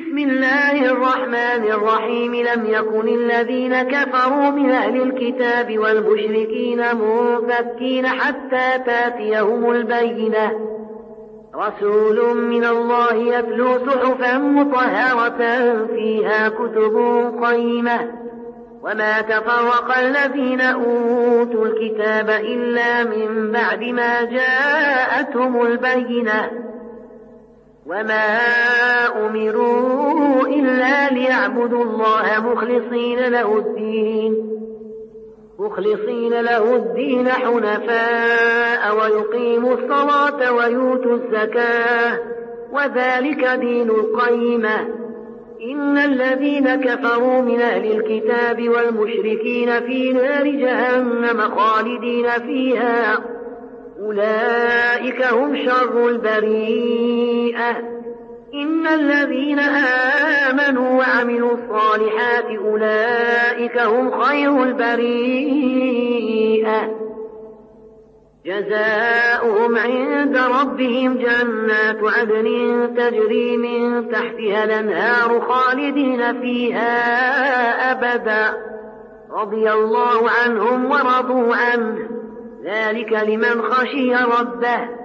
بسم الله الرحمن الرحيم لم يكن الذين كفروا من أهل الكتاب والمشركين منفكين حتى تاتيهم البينة رسول من الله يتلو صحفا مطهرة فيها كتب قيمة وما تفرق الذين أوتوا الكتاب إلا من بعد ما جاءتهم البينة وما أمروا إلا ليعبدوا الله مخلصين له الدين حنفاء ويقيموا الصلاة ويؤتوا الزكاة وذلك دين القيمة إن الذين كفروا من أهل الكتاب والمشركين في نار جهنم خالدين فيها أولئك هم شر البريئة إن الذين آمنوا وعملوا الصالحات أولئك هم خير البريئة جزاؤهم عند ربهم جنات عدن تجري من تحتها الأنهار خالدين فيها أبدا رضي الله عنهم ورضوا عنه ذلك لمن خشي ربه